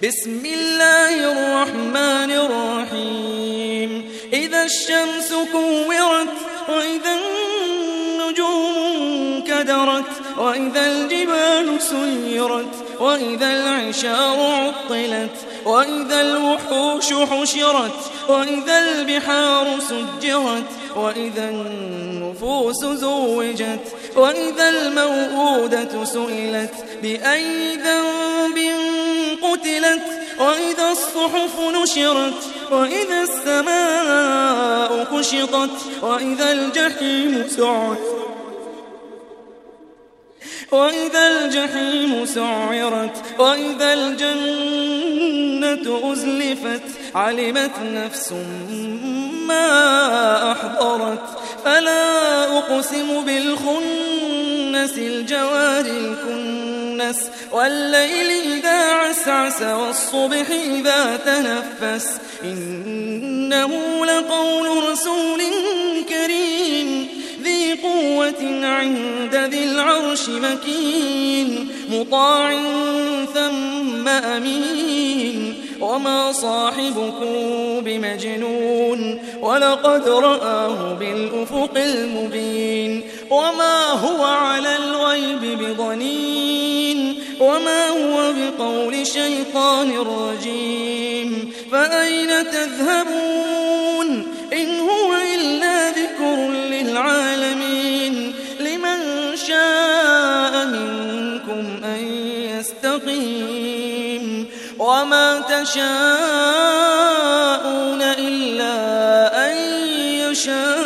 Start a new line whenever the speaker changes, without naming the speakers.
بسم الله الرحمن الرحيم إذا الشمس كورت وإذا النجوم كدرت وإذا الجبال سيرت وإذا العشار عطلت وإذا الوحوش حشرت وإذا البحار سجرت وإذا النفوس زوجت وإذا الموءودة سئلت بأي ذنب قتلت وإذا الصحف نشرت وإذا السماء كشطت وإذا الجحيم سعرت وإذا الجنة أزلفت علمت نفس ما أحضرت فلا أقسم بالخنس الجوار الكنس والليل إذا عسعس والصبح إذا تنفس إنه لقول رسول كريم ذي قوة عند ذي العرش مكين مطاع ثم أمين وما صاحبكم بمجنون ولقد رآه بالأفق المبين وما هو على الغيب بضنين وما هو بقول شيطان رجيم فأين تذهبون إن هو إلا ذكر للعالمين لمن شاء منكم أن يستقيم وما تشاءون إلا أن يشاء